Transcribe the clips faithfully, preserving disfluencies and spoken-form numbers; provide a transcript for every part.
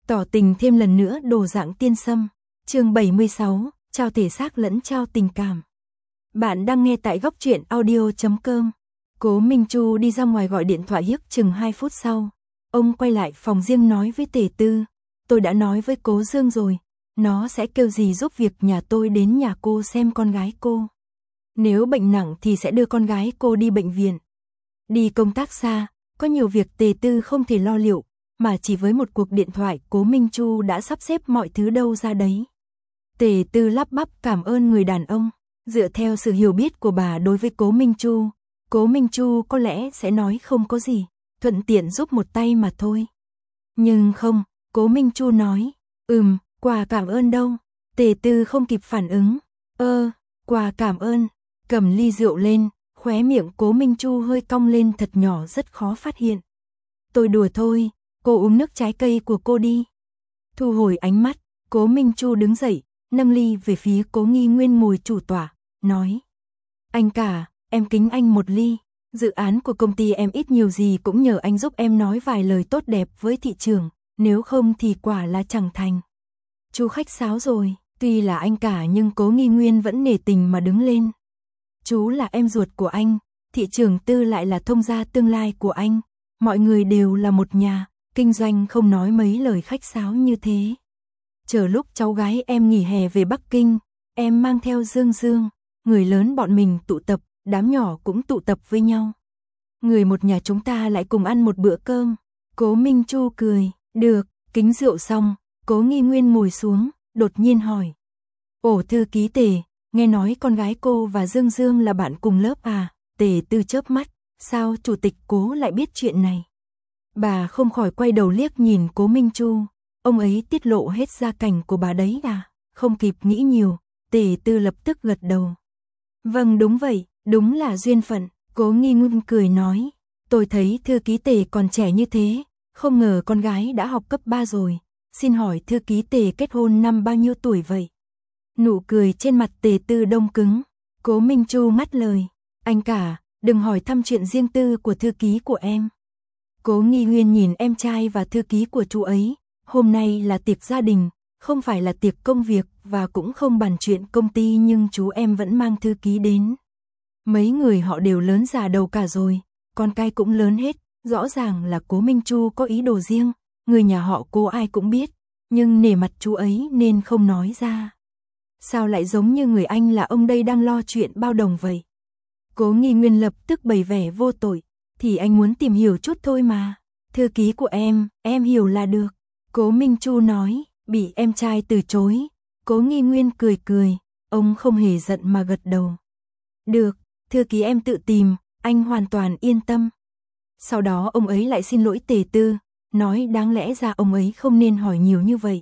Tỏ tình thêm lần nữa đồ dạng tiên sâm. Chương bảy mươi sáu, trao thể xác lẫn trao tình cảm. Bạn đang nghe tại góc truyện audio chấm com. Cố Minh Chu đi ra ngoài gọi điện thoại hiếc chừng hai phút sau. Ông quay lại phòng riêng nói với Tề Tư, tôi đã nói với Cố Dương rồi, nó sẽ kêu gì giúp việc nhà tôi đến nhà cô xem con gái cô. Nếu bệnh nặng thì sẽ đưa con gái cô đi bệnh viện. Đi công tác xa, có nhiều việc Tề Tư không thể lo liệu, mà chỉ với một cuộc điện thoại Cố Minh Chu đã sắp xếp mọi thứ đâu ra đấy. Tề Tư lắp bắp cảm ơn người đàn ông. Dựa theo sự hiểu biết của bà đối với Cố Minh Chu, Cố Minh Chu có lẽ sẽ nói không có gì, thuận tiện giúp một tay mà thôi. Nhưng không, Cố Minh Chu nói, ừm, quà cảm ơn đâu. Tề Tư không kịp phản ứng, ơ, quà cảm ơn, cầm ly rượu lên, khóe miệng Cố Minh Chu hơi cong lên thật nhỏ rất khó phát hiện. Tôi đùa thôi, cô uống nước trái cây của cô đi. Thu hồi ánh mắt, Cố Minh Chu đứng dậy, nâng ly về phía Cố Nghi Nguyên ngồi chủ tọa, nói. Anh cả, em kính anh một ly, dự án của công ty em ít nhiều gì cũng nhờ anh giúp em nói vài lời tốt đẹp với thị trường, nếu không thì quả là chẳng thành. Chú khách sáo rồi, tuy là anh cả nhưng Cố Nghi Nguyên vẫn nể tình mà đứng lên. Chú là em ruột của anh, thị trường Tư lại là thông gia tương lai của anh, mọi người đều là một nhà, kinh doanh không nói mấy lời khách sáo như thế. Chờ lúc cháu gái em nghỉ hè về Bắc Kinh, em mang theo Dương Dương, người lớn bọn mình tụ tập, đám nhỏ cũng tụ tập với nhau. Người một nhà chúng ta lại cùng ăn một bữa cơm. Cố Minh Chu cười, được, kính rượu xong, Cố Nghi Nguyên ngồi xuống, đột nhiên hỏi. Ồ thư ký Tề, nghe nói con gái cô và Dương Dương là bạn cùng lớp à? Tề Tư chớp mắt, sao chủ tịch Cố lại biết chuyện này? Bà không khỏi quay đầu liếc nhìn Cố Minh Chu, ông ấy tiết lộ hết gia cảnh của bà đấy à? Không kịp nghĩ nhiều, Tề Tư lập tức gật đầu. Vâng đúng vậy, đúng là duyên phận, Cố Nghi Nguyên cười nói. Tôi thấy thư ký Tề còn trẻ như thế, không ngờ con gái đã học cấp ba rồi. Xin hỏi thư ký Tề kết hôn năm bao nhiêu tuổi vậy? Nụ cười trên mặt Tề Tư đông cứng. Cố Minh Chu ngắt lời. Anh cả, đừng hỏi thăm chuyện riêng tư của thư ký của em. Cố Nghi Nguyên nhìn em trai và thư ký của chú ấy. Hôm nay là tiệc gia đình, không phải là tiệc công việc và cũng không bàn chuyện công ty nhưng chú em vẫn mang thư ký đến. Mấy người họ đều lớn già đầu cả rồi, con cái cũng lớn hết, rõ ràng là Cố Minh Chu có ý đồ riêng, người nhà họ Cố ai cũng biết, nhưng nể mặt chú ấy nên không nói ra. Sao lại giống như người anh là ông đây đang lo chuyện bao đồng vậy? Cố Nghi Nguyên lập tức bày vẻ vô tội, thì anh muốn tìm hiểu chút thôi mà, thư ký của em, em hiểu là được. Cố Minh Chu nói, bị em trai từ chối. Cố Nghi Nguyên cười cười, ông không hề giận mà gật đầu. Được, thư ký em tự tìm, anh hoàn toàn yên tâm. Sau đó ông ấy lại xin lỗi Tề Tư, nói đáng lẽ ra ông ấy không nên hỏi nhiều như vậy.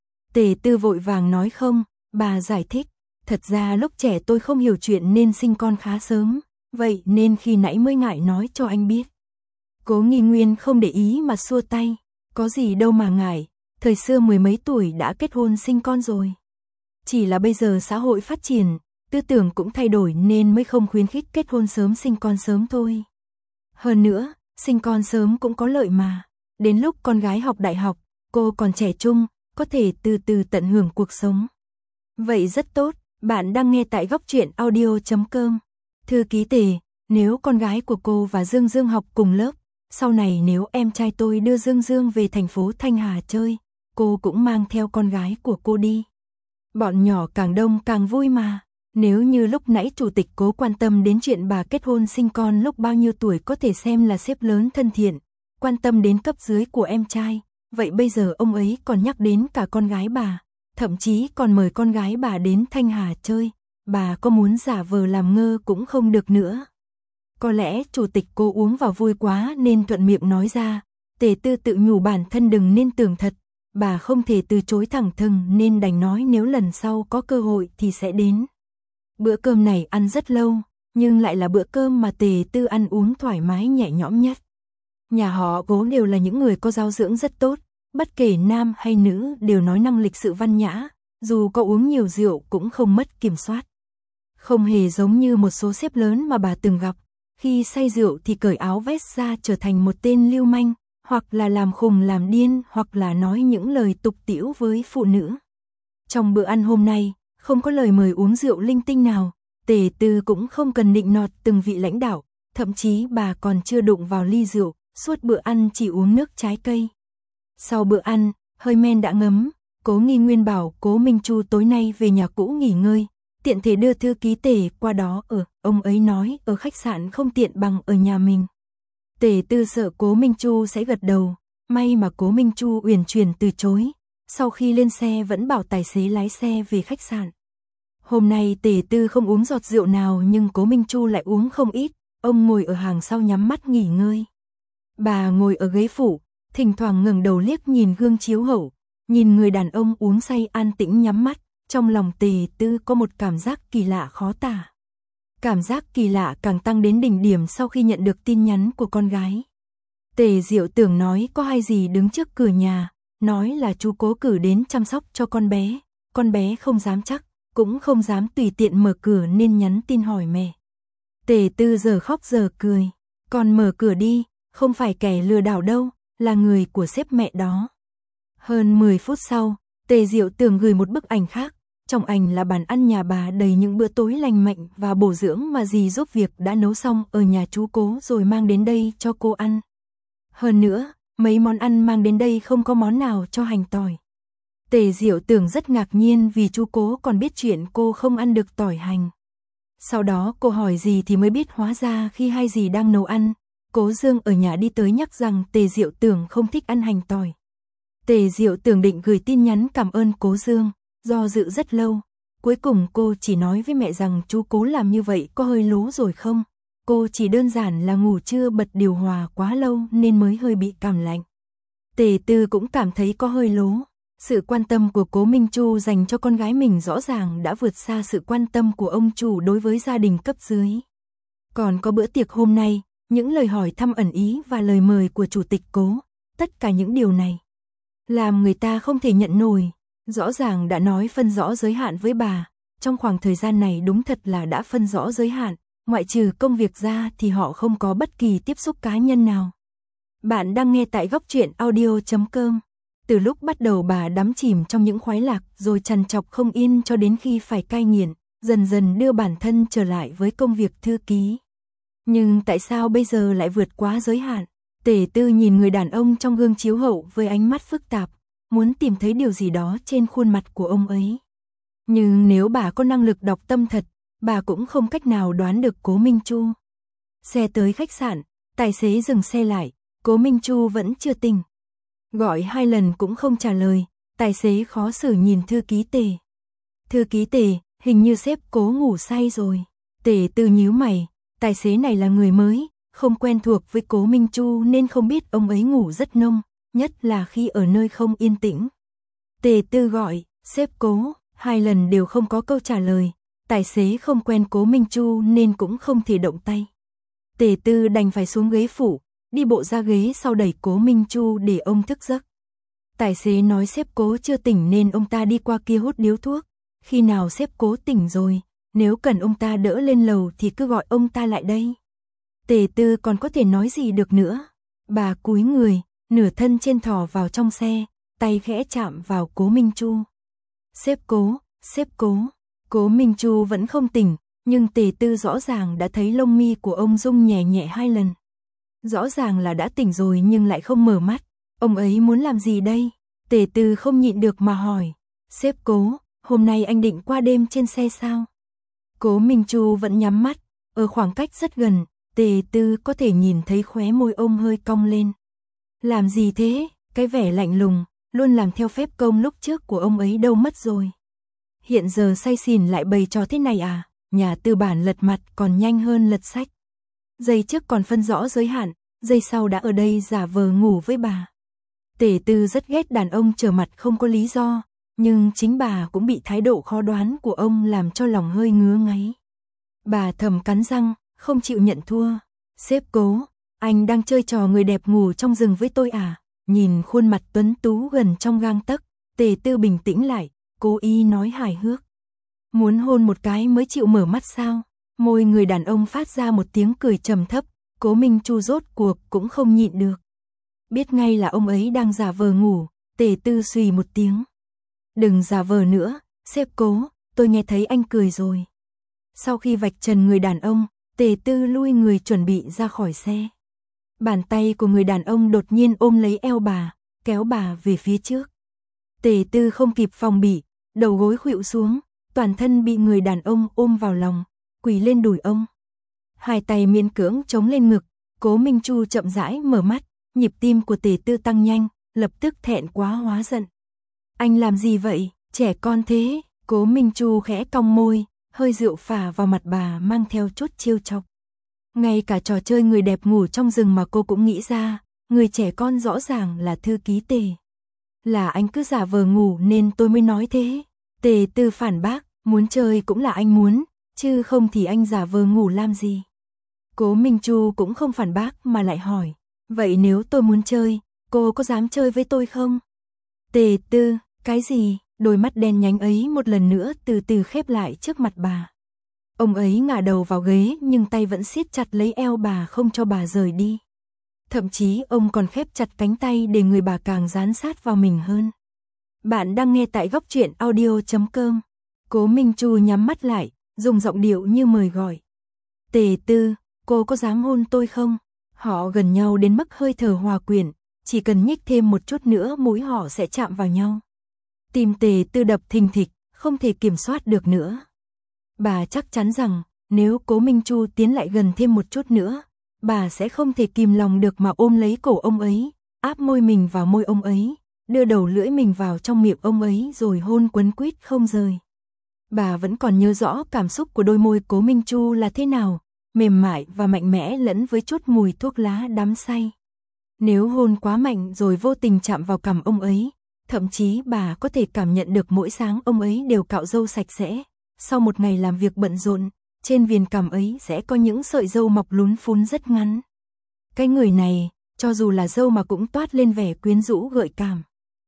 Tề Tư vội vàng nói không, bà giải thích, thật ra lúc trẻ tôi không hiểu chuyện nên sinh con khá sớm, vậy nên khi nãy mới ngại nói cho anh biết. Cố Nghi Nguyên không để ý mà xua tay, có gì đâu mà ngại, thời xưa mười mấy tuổi đã kết hôn sinh con rồi. Chỉ là bây giờ xã hội phát triển, tư tưởng cũng thay đổi nên mới không khuyến khích kết hôn sớm sinh con sớm thôi. Hơn nữa, sinh con sớm cũng có lợi mà, đến lúc con gái học đại học, cô còn trẻ trung, có thể từ từ tận hưởng cuộc sống. Vậy rất tốt, bạn đang nghe tại góc truyện audio chấm com. Thư ký Tề, nếu con gái của cô và Dương Dương học cùng lớp, sau này nếu em trai tôi đưa Dương Dương về thành phố Thanh Hà chơi, cô cũng mang theo con gái của cô đi. Bọn nhỏ càng đông càng vui mà. Nếu như lúc nãy chủ tịch Cố quan tâm đến chuyện bà kết hôn sinh con lúc bao nhiêu tuổi có thể xem là sếp lớn thân thiện, quan tâm đến cấp dưới của em trai, vậy bây giờ ông ấy còn nhắc đến cả con gái bà, thậm chí còn mời con gái bà đến Thanh Hà chơi, bà có muốn giả vờ làm ngơ cũng không được nữa. Có lẽ chủ tịch Cố uống vào vui quá nên thuận miệng nói ra, Tề Tư tự nhủ bản thân đừng nên tưởng thật, bà không thể từ chối thẳng thừng nên đành nói nếu lần sau có cơ hội thì sẽ đến. Bữa cơm này ăn rất lâu, nhưng lại là bữa cơm mà Tề Tư ăn uống thoải mái nhẹ nhõm nhất. Nhà họ Cố đều là những người có giáo dưỡng rất tốt, bất kể nam hay nữ đều nói năng lịch sự văn nhã, dù có uống nhiều rượu cũng không mất kiểm soát. Không hề giống như một số sếp lớn mà bà từng gặp, khi say rượu thì cởi áo vest ra trở thành một tên lưu manh, hoặc là làm khùng làm điên, hoặc là nói những lời tục tĩu với phụ nữ. Trong bữa ăn hôm nay, không có lời mời uống rượu linh tinh nào, Tề Tư cũng không cần nịnh nọt từng vị lãnh đạo, thậm chí bà còn chưa đụng vào ly rượu, suốt bữa ăn chỉ uống nước trái cây. Sau bữa ăn, hơi men đã ngấm, Cố Nghi Nguyên bảo Cố Minh Chu tối nay về nhà cũ nghỉ ngơi, tiện thể đưa thư ký Tề qua đó ở, ông ấy nói ở khách sạn không tiện bằng ở nhà mình. Tề Tư sợ Cố Minh Chu sẽ gật đầu, may mà Cố Minh Chu uyển chuyển từ chối, sau khi lên xe vẫn bảo tài xế lái xe về khách sạn. Hôm nay Tề Tư không uống giọt rượu nào nhưng Cố Minh Chu lại uống không ít, ông ngồi ở hàng sau nhắm mắt nghỉ ngơi. Bà ngồi ở ghế phụ, thỉnh thoảng ngẩng đầu liếc nhìn gương chiếu hậu, nhìn người đàn ông uống say an tĩnh nhắm mắt, trong lòng Tề Tư có một cảm giác kỳ lạ khó tả. Cảm giác kỳ lạ càng tăng đến đỉnh điểm sau khi nhận được tin nhắn của con gái. Tề Diệu Tưởng nói có hai dì đứng trước cửa nhà, nói là chú Cố cử đến chăm sóc cho con bé, con bé không dám chắc, cũng không dám tùy tiện mở cửa nên nhắn tin hỏi mẹ. Tề Tư giờ khóc giờ cười, con mở cửa đi, không phải kẻ lừa đảo đâu, là người của sếp mẹ đó. Hơn mười phút sau, Tề Diệu Tưởng gửi một bức ảnh khác, trong ảnh là bàn ăn nhà bà đầy những bữa tối lành mạnh và bổ dưỡng mà dì giúp việc đã nấu xong ở nhà chú Cố rồi mang đến đây cho cô ăn. Hơn nữa, mấy món ăn mang đến đây không có món nào cho hành tỏi. Tề Diệu Tưởng rất ngạc nhiên vì chú Cố còn biết chuyện cô không ăn được tỏi hành. Sau đó cô hỏi dì thì mới biết hóa ra khi hai dì đang nấu ăn, Cố Dương ở nhà đi tới nhắc rằng Tề Diệu Tưởng không thích ăn hành tỏi. Tề Diệu Tưởng định gửi tin nhắn cảm ơn Cố Dương, do dự rất lâu. Cuối cùng cô chỉ nói với mẹ rằng chú Cố làm như vậy có hơi lố rồi không? Cô chỉ đơn giản là ngủ trưa bật điều hòa quá lâu nên mới hơi bị cảm lạnh. Tề Tư cũng cảm thấy có hơi lố. Sự quan tâm của Cố Minh Chu dành cho con gái mình rõ ràng đã vượt xa sự quan tâm của ông chủ đối với gia đình cấp dưới. Còn có bữa tiệc hôm nay, những lời hỏi thăm ẩn ý và lời mời của chủ tịch Cố, tất cả những điều này làm người ta không thể nhận nổi. Rõ ràng đã nói phân rõ giới hạn với bà, trong khoảng thời gian này đúng thật là đã phân rõ giới hạn, ngoại trừ công việc ra thì họ không có bất kỳ tiếp xúc cá nhân nào. Bạn đang nghe tại góc truyện audio chấm com. Từ lúc bắt đầu bà đắm chìm trong những khoái lạc rồi trằn trọc không yên cho đến khi phải cai nghiện, dần dần đưa bản thân trở lại với công việc thư ký. Nhưng tại sao bây giờ lại vượt quá giới hạn? Tề Tư nhìn người đàn ông trong gương chiếu hậu với ánh mắt phức tạp, muốn tìm thấy điều gì đó trên khuôn mặt của ông ấy. Nhưng nếu bà có năng lực đọc tâm thật, bà cũng không cách nào đoán được Cố Minh Chu. Xe tới khách sạn, tài xế dừng xe lại, Cố Minh Chu vẫn chưa tỉnh. Gọi hai lần cũng không trả lời, tài xế khó xử nhìn thư ký Tề. Thư ký Tề, hình như sếp Cố ngủ say rồi. Tề Tư nhíu mày, tài xế này là người mới, không quen thuộc với Cố Minh Chu nên không biết ông ấy ngủ rất nông, nhất là khi ở nơi không yên tĩnh. Tề Tư gọi, sếp Cố, hai lần đều không có câu trả lời, tài xế không quen Cố Minh Chu nên cũng không thể động tay. Tề Tư đành phải xuống ghế phụ, đi bộ ra ghế sau đẩy Cố Minh Chu để ông thức giấc. Tài xế nói sếp Cố chưa tỉnh nên ông ta đi qua kia hút điếu thuốc, khi nào sếp Cố tỉnh rồi, nếu cần ông ta đỡ lên lầu thì cứ gọi ông ta lại đây. Tề Tư còn có thể nói gì được nữa. Bà cúi người, nửa thân trên thò vào trong xe, tay khẽ chạm vào Cố Minh Chu. Sếp Cố, sếp Cố. Cố Minh Chu vẫn không tỉnh, nhưng Tề Tư rõ ràng đã thấy lông mi của ông rung nhẹ nhẹ hai lần. Rõ ràng là đã tỉnh rồi nhưng lại không mở mắt. Ông ấy muốn làm gì đây? Tề Tư không nhịn được mà hỏi. Sếp Cố, hôm nay anh định qua đêm trên xe sao? Cố Minh Chu vẫn nhắm mắt, ở khoảng cách rất gần, Tề Tư có thể nhìn thấy khóe môi ông hơi cong lên. Làm gì thế? Cái vẻ lạnh lùng, luôn làm theo phép công lúc trước của ông ấy đâu mất rồi. Hiện giờ say xỉn lại bày trò thế này à? Nhà tư bản lật mặt còn nhanh hơn lật sách. Giây trước còn phân rõ giới hạn, giây sau đã ở đây giả vờ ngủ với bà. Tề Tư rất ghét đàn ông trở mặt không có lý do, nhưng chính bà cũng bị thái độ khó đoán của ông làm cho lòng hơi ngứa ngáy. Bà thầm cắn răng, không chịu nhận thua. Sếp Cố, anh đang chơi trò người đẹp ngủ trong rừng với tôi à? Nhìn khuôn mặt tuấn tú gần trong gang tấc, Tề Tư bình tĩnh lại, cố ý nói hài hước. Muốn hôn một cái mới chịu mở mắt sao? Môi người đàn ông phát ra một tiếng cười trầm thấp, Cố Minh Chu rốt cuộc cũng không nhịn được. Biết ngay là ông ấy đang giả vờ ngủ, Tề Tư xùy một tiếng. Đừng giả vờ nữa, sếp Cố, tôi nghe thấy anh cười rồi. Sau khi vạch trần người đàn ông, Tề Tư lui người chuẩn bị ra khỏi xe. Bàn tay của người đàn ông đột nhiên ôm lấy eo bà, kéo bà về phía trước. Tề Tư không kịp phòng bị, đầu gối khuỵu xuống, toàn thân bị người đàn ông ôm vào lòng, quỳ lên đùi ông. Hai tay miễn cưỡng chống lên ngực, Cố Minh Chu chậm rãi mở mắt, nhịp tim của Tề Tư tăng nhanh, lập tức thẹn quá hóa giận. Anh làm gì vậy, trẻ con thế? Cố Minh Chu khẽ cong môi, hơi rượu phả vào mặt bà mang theo chút trêu chọc. Ngay cả trò chơi người đẹp ngủ trong rừng mà cô cũng nghĩ ra, người trẻ con rõ ràng là thư ký Tề. Là anh cứ giả vờ ngủ nên tôi mới nói thế. Tề Tư phản bác, muốn chơi cũng là anh muốn, chứ không thì anh giả vờ ngủ làm gì. Cố Minh Chu cũng không phản bác mà lại hỏi, vậy nếu tôi muốn chơi, cô có dám chơi với tôi không? Tề Tư, cái gì? Đôi mắt đen nhánh ấy một lần nữa từ từ khép lại trước mặt bà. Ông ấy ngả đầu vào ghế nhưng tay vẫn siết chặt lấy eo bà không cho bà rời đi. Thậm chí ông còn khép chặt cánh tay để người bà càng dán sát vào mình hơn. Bạn đang nghe tại góc truyện audio chấm com. Cố Minh Chu nhắm mắt lại, dùng giọng điệu như mời gọi. Tề Tư, cô có dám hôn tôi không? Họ gần nhau đến mức hơi thở hòa quyện, chỉ cần nhích thêm một chút nữa mũi họ sẽ chạm vào nhau. Tim Tề Tư đập thình thịch, không thể kiểm soát được nữa. Bà chắc chắn rằng, nếu Cố Minh Chu tiến lại gần thêm một chút nữa, bà sẽ không thể kìm lòng được mà ôm lấy cổ ông ấy, áp môi mình vào môi ông ấy, đưa đầu lưỡi mình vào trong miệng ông ấy rồi hôn quấn quýt không rời. Bà vẫn còn nhớ rõ cảm xúc của đôi môi Cố Minh Chu là thế nào, mềm mại và mạnh mẽ lẫn với chút mùi thuốc lá đắm say. Nếu hôn quá mạnh rồi vô tình chạm vào cằm ông ấy, thậm chí bà có thể cảm nhận được mỗi sáng ông ấy đều cạo râu sạch sẽ. Sau một ngày làm việc bận rộn, trên viền cằm ấy sẽ có những sợi râu mọc lún phún rất ngắn. Cái người này, cho dù là râu mà cũng toát lên vẻ quyến rũ gợi cảm.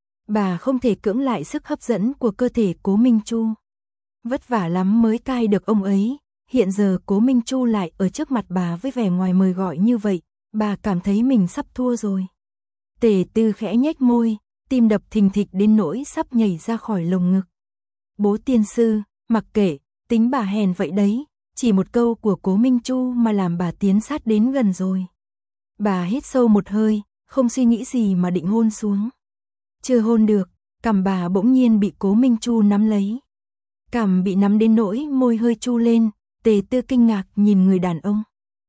Bà không thể cưỡng lại sức hấp dẫn của cơ thể Cố Minh Chu. Vất vả lắm mới cai được ông ấy, hiện giờ Cố Minh Chu lại ở trước mặt bà với vẻ ngoài mời gọi như vậy, bà cảm thấy mình sắp thua rồi. Tề Tư khẽ nhếch môi, tim đập thình thịch đến nỗi sắp nhảy ra khỏi lồng ngực. Bố tiên sư, mặc kệ, tính bà hèn vậy đấy, chỉ một câu của Cố Minh Chu mà làm bà tiến sát đến gần rồi. Bà hít sâu một hơi, không suy nghĩ gì mà định hôn xuống. Chưa hôn được, cằm bà bỗng nhiên bị Cố Minh Chu nắm lấy. Cằm bị nắm đến nỗi môi hơi chu lên, Tề Tư kinh ngạc nhìn người đàn ông.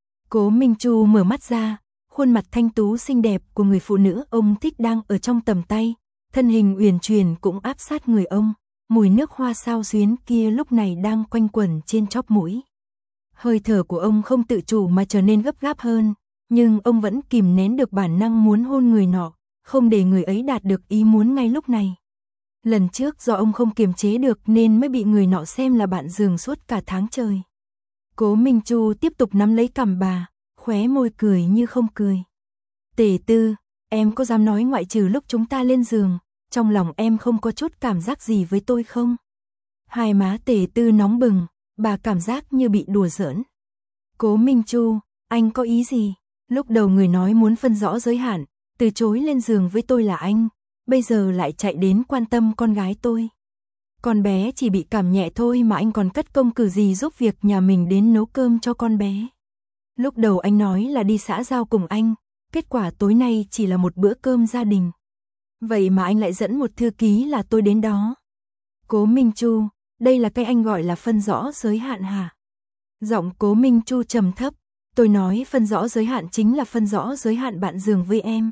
Cố Minh Chu mở mắt ra, khuôn mặt thanh tú xinh đẹp của người phụ nữ ông thích đang ở trong tầm tay, thân hình uyển chuyển cũng áp sát người ông, mùi nước hoa sao xuyến kia lúc này đang quanh quẩn trên chóp mũi. Hơi thở của ông không tự chủ mà trở nên gấp gáp hơn, nhưng ông vẫn kìm nén được bản năng muốn hôn người nọ, không để người ấy đạt được ý muốn ngay lúc này. Lần trước do ông không kiềm chế được nên mới bị người nọ xem là bạn giường suốt cả tháng trời. Cố Minh Chu tiếp tục nắm lấy cằm bà, khóe môi cười như không cười. Tề Tư, em có dám nói ngoại trừ lúc chúng ta lên giường, trong lòng em không có chút cảm giác gì với tôi không? Hai má Tề Tư nóng bừng, bà cảm giác như bị đùa giỡn. Cố Minh Chu, anh có ý gì? Lúc đầu người nói muốn phân rõ giới hạn, từ chối lên giường với tôi là anh, bây giờ lại chạy đến quan tâm con gái tôi. Con bé chỉ bị cảm nhẹ thôi mà anh còn cất công cử gì giúp việc nhà mình đến nấu cơm cho con bé. Lúc đầu anh nói là đi xã giao cùng anh, kết quả tối nay chỉ là một bữa cơm gia đình. Vậy mà anh lại dẫn một thư ký là tôi đến đó. Cố Minh Chu, đây là cái anh gọi là phân rõ giới hạn hả? Giọng Cố Minh Chu trầm thấp, tôi nói phân rõ giới hạn chính là phân rõ giới hạn bạn giường với em.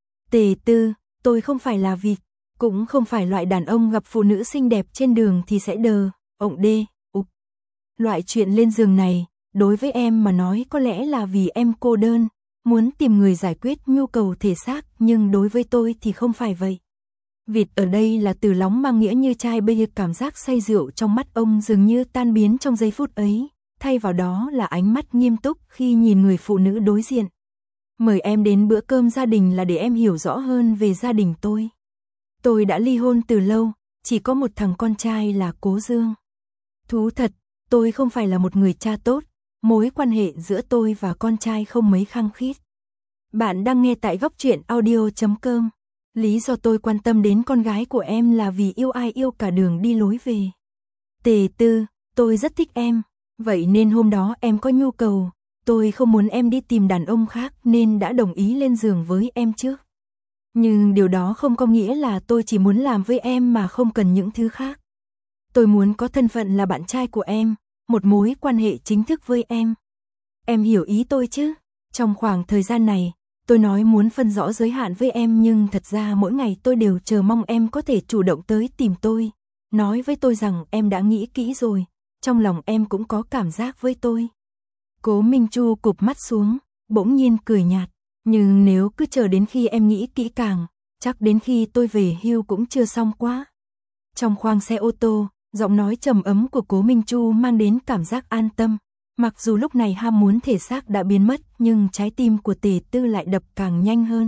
Tề Tư, tôi không phải là vịt, cũng không phải loại đàn ông gặp phụ nữ xinh đẹp trên đường thì sẽ đờ, ộng đê, ục. Loại chuyện lên giường này, đối với em mà nói có lẽ là vì em cô đơn, muốn tìm người giải quyết nhu cầu thể xác, nhưng đối với tôi thì không phải vậy. Vịt ở đây là từ lóng mang nghĩa như trai bây giờ, cảm giác say rượu trong mắt ông dường như tan biến trong giây phút ấy, thay vào đó là ánh mắt nghiêm túc khi nhìn người phụ nữ đối diện. Mời em đến bữa cơm gia đình là để em hiểu rõ hơn về gia đình tôi. Tôi đã ly hôn từ lâu, chỉ có một thằng con trai là Cố Dương. Thú thật, tôi không phải là một người cha tốt, mối quan hệ giữa tôi và con trai không mấy khăng khít. Bạn đang nghe tại góc truyện audio chấm com. Lý do tôi quan tâm đến con gái của em là vì yêu ai yêu cả đường đi lối về. Tề Tư, tôi rất thích em, vậy nên hôm đó em có nhu cầu, tôi không muốn em đi tìm đàn ông khác nên đã đồng ý lên giường với em trước. Nhưng điều đó không có nghĩa là tôi chỉ muốn làm với em mà không cần những thứ khác. Tôi muốn có thân phận là bạn trai của em, một mối quan hệ chính thức với em. Em hiểu ý tôi chứ? Trong khoảng thời gian này, tôi nói muốn phân rõ giới hạn với em nhưng thật ra mỗi ngày tôi đều chờ mong em có thể chủ động tới tìm tôi. Nói với tôi rằng em đã nghĩ kỹ rồi, trong lòng em cũng có cảm giác với tôi. Cố Minh Chu cụp mắt xuống, bỗng nhiên cười nhạt. Nhưng nếu cứ chờ đến khi em nghĩ kỹ càng, chắc đến khi tôi về hưu cũng chưa xong quá. Trong khoang xe ô tô, giọng nói trầm ấm của Cố Minh Chu mang đến cảm giác an tâm. Mặc dù lúc này ham muốn thể xác đã biến mất, nhưng trái tim của Tề Tư lại đập càng nhanh hơn.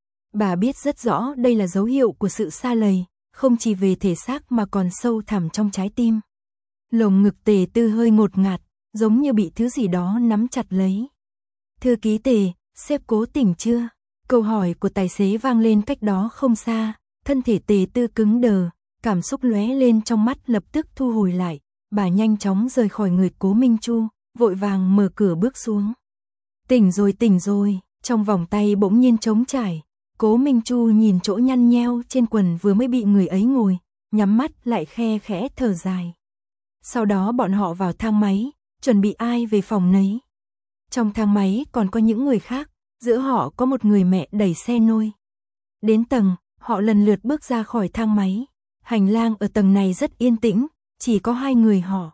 Bà biết rất rõ đây là dấu hiệu của sự sa lầy, không chỉ về thể xác mà còn sâu thẳm trong trái tim. Lồng ngực Tề Tư hơi ngột ngạt, giống như bị thứ gì đó nắm chặt lấy. Thư ký Tề, sếp Cố tỉnh chưa? Câu hỏi của tài xế vang lên cách đó không xa, thân thể Tề Tư cứng đờ, cảm xúc lóe lên trong mắt lập tức thu hồi lại. Bà nhanh chóng rời khỏi người Cố Minh Chu, vội vàng mở cửa bước xuống. Tỉnh rồi tỉnh rồi, trong vòng tay bỗng nhiên trống trải. Cố Minh Chu nhìn chỗ nhăn nheo trên quần vừa mới bị người ấy ngồi, nhắm mắt lại khe khẽ thở dài. Sau đó bọn họ vào thang máy, chuẩn bị ai về phòng nấy. Trong thang máy còn có những người khác, giữa họ có một người mẹ đẩy xe nôi. Đến tầng, họ lần lượt bước ra khỏi thang máy. Hành lang ở tầng này rất yên tĩnh, chỉ có hai người họ.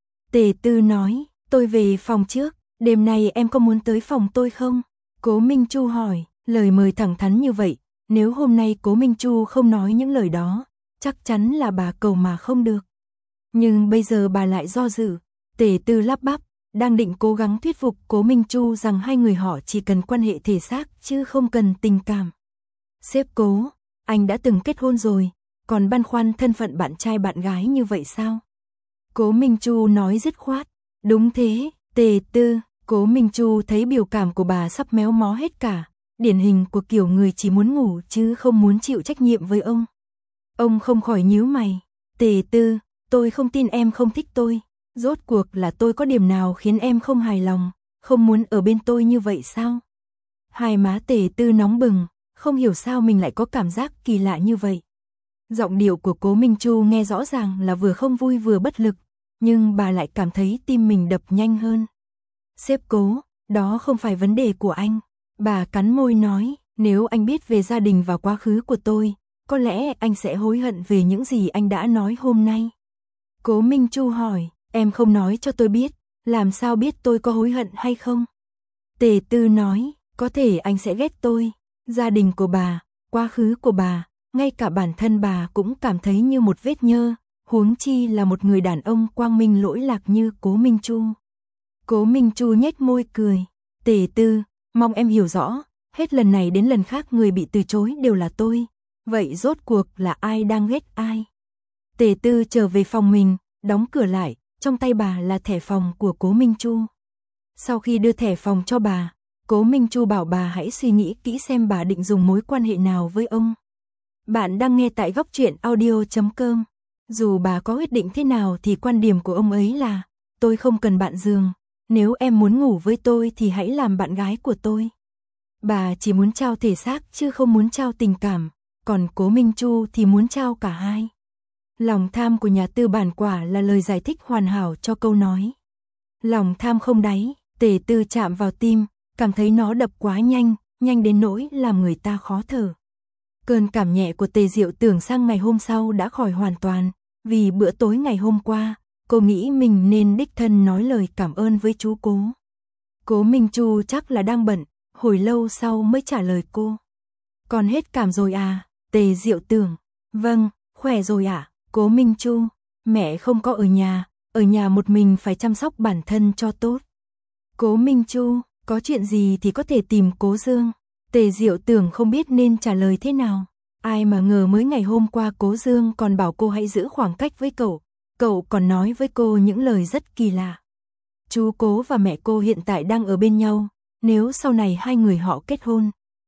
Tề Tư nói, tôi về phòng trước, đêm nay em có muốn tới phòng tôi không? Cố Minh Chu hỏi, lời mời thẳng thắn như vậy, nếu hôm nay Cố Minh Chu không nói những lời đó, chắc chắn là bà cầu mà không được. Nhưng bây giờ bà lại do dự. Tề Tư lắp bắp, đang định cố gắng thuyết phục Cố Minh Chu rằng hai người họ chỉ cần quan hệ thể xác chứ không cần tình cảm. Sếp Cố, anh đã từng kết hôn rồi, còn băn khoăn thân phận bạn trai bạn gái như vậy sao? Cố Minh Chu nói dứt khoát. Đúng thế, Tề Tư. Cố Minh Chu thấy biểu cảm của bà sắp méo mó hết cả, điển hình của kiểu người chỉ muốn ngủ chứ không muốn chịu trách nhiệm với ông. Ông không khỏi nhíu mày. Tề Tư, tôi không tin em không thích tôi. Rốt cuộc là tôi có điểm nào khiến em không hài lòng, không muốn ở bên tôi như vậy sao? Hai má Tề Tư nóng bừng, không hiểu sao mình lại có cảm giác kỳ lạ như vậy. Giọng điệu của Cố Minh Chu nghe rõ ràng là vừa không vui vừa bất lực, nhưng bà lại cảm thấy tim mình đập nhanh hơn. Sếp Cố, đó không phải vấn đề của anh. Bà cắn môi nói, nếu anh biết về gia đình và quá khứ của tôi, có lẽ anh sẽ hối hận về những gì anh đã nói hôm nay. Cố Minh Chu hỏi, em không nói cho tôi biết, làm sao biết tôi có hối hận hay không? Tề Tư nói, có thể anh sẽ ghét tôi. Gia đình của bà, quá khứ của bà, ngay cả bản thân bà cũng cảm thấy như một vết nhơ, huống chi là một người đàn ông quang minh lỗi lạc như Cố Minh Chu. Cố Minh Chu nhếch môi cười. Tề Tư, mong em hiểu rõ, hết lần này đến lần khác người bị từ chối đều là tôi. Vậy rốt cuộc là ai đang ghét ai? Tề Tư trở về phòng mình, đóng cửa lại, trong tay bà là thẻ phòng của Cố Minh Chu. Sau khi đưa thẻ phòng cho bà, Cố Minh Chu bảo bà hãy suy nghĩ kỹ xem bà định dùng mối quan hệ nào với ông. Bạn đang nghe tại góc truyện audio chấm com. Dù bà có quyết định thế nào thì quan điểm của ông ấy là, tôi không cần bạn giường, nếu em muốn ngủ với tôi thì hãy làm bạn gái của tôi. Bà chỉ muốn trao thể xác chứ không muốn trao tình cảm, còn Cố Minh Chu thì muốn trao cả hai. Lòng tham của nhà tư bản quả là lời giải thích hoàn hảo cho câu nói. Lòng tham không đáy, Tề Tư chạm vào tim, cảm thấy nó đập quá nhanh, nhanh đến nỗi làm người ta khó thở. Cơn cảm nhẹ của Tề Diệu Tưởng sang ngày hôm sau đã khỏi hoàn toàn, vì bữa tối ngày hôm qua, cô nghĩ mình nên đích thân nói lời cảm ơn với chú Cố. Cố Minh Chu chắc là đang bận, hồi lâu sau mới trả lời cô. Còn hết cảm rồi à? Tề Diệu Tưởng. Vâng, khỏe rồi ạ. À? Cố Minh Chu, mẹ không có ở nhà, ở nhà một mình phải chăm sóc bản thân cho tốt. Cố Minh Chu, có chuyện gì thì có thể tìm Cố Dương. Tề Diệu Tưởng không biết nên trả lời thế nào. Ai mà ngờ mới ngày hôm qua Cố Dương còn bảo cô hãy giữ khoảng cách với cậu. Cậu còn nói với cô những lời rất kỳ lạ. Chú Cố và mẹ cô hiện tại đang ở bên nhau. Nếu sau này hai người họ kết hôn,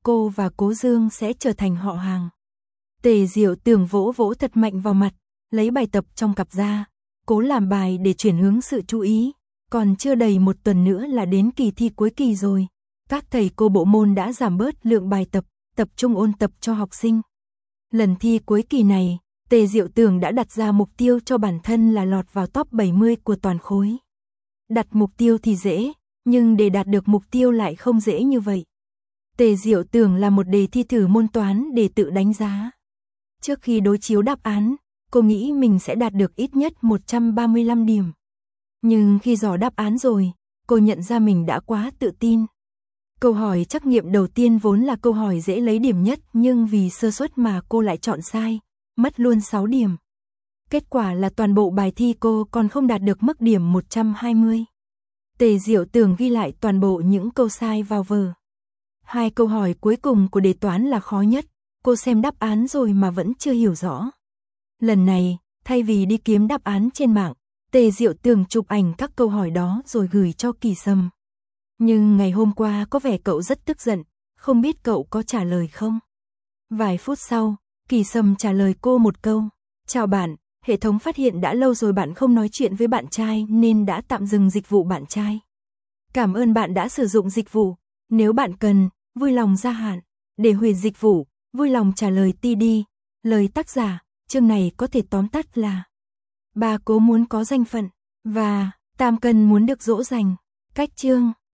cô và Cố Dương sẽ trở thành họ hàng. Tề Diệu Tường vỗ vỗ thật mạnh vào mặt, lấy bài tập trong cặp ra, cố làm bài để chuyển hướng sự chú ý. Còn chưa đầy một tuần nữa là đến kỳ thi cuối kỳ rồi. Các thầy cô bộ môn đã giảm bớt lượng bài tập, tập trung ôn tập cho học sinh. Lần thi cuối kỳ này, Tề Diệu Tường đã đặt ra mục tiêu cho bản thân là lọt vào top bảy mươi của toàn khối. Đặt mục tiêu thì dễ, nhưng để đạt được mục tiêu lại không dễ như vậy. Tề Diệu Tường là một đề thi thử môn toán để tự đánh giá. Trước khi đối chiếu đáp án, cô nghĩ mình sẽ đạt được ít nhất một trăm ba mươi lăm điểm. Nhưng khi dò đáp án rồi, cô nhận ra mình đã quá tự tin. Câu hỏi trắc nghiệm đầu tiên vốn là câu hỏi dễ lấy điểm nhất, nhưng vì sơ suất mà cô lại chọn sai, mất luôn sáu điểm. Kết quả là toàn bộ bài thi cô còn không đạt được mức điểm một trăm hai mươi. Tề Diệu Tường ghi lại toàn bộ những câu sai vào vở. Hai câu hỏi cuối cùng của đề toán là khó nhất, cô xem đáp án rồi mà vẫn chưa hiểu rõ. Lần này, thay vì đi kiếm đáp án trên mạng, Tề Diệu Tường chụp ảnh các câu hỏi đó rồi gửi cho Kỳ Sâm. Nhưng ngày hôm qua có vẻ cậu rất tức giận, không biết cậu có trả lời không? Vài phút sau, Kỳ Sâm trả lời cô một câu. Chào bạn, hệ thống phát hiện đã lâu rồi bạn không nói chuyện với bạn trai nên đã tạm dừng dịch vụ bạn trai. Cảm ơn bạn đã sử dụng dịch vụ, nếu bạn cần, vui lòng gia hạn. Để hủy dịch vụ, vui lòng trả lời ti đi. Lời tác giả, chương này có thể tóm tắt là: Ba Cố muốn có danh phận, và Tam Cân muốn được dỗ dành. Cách chương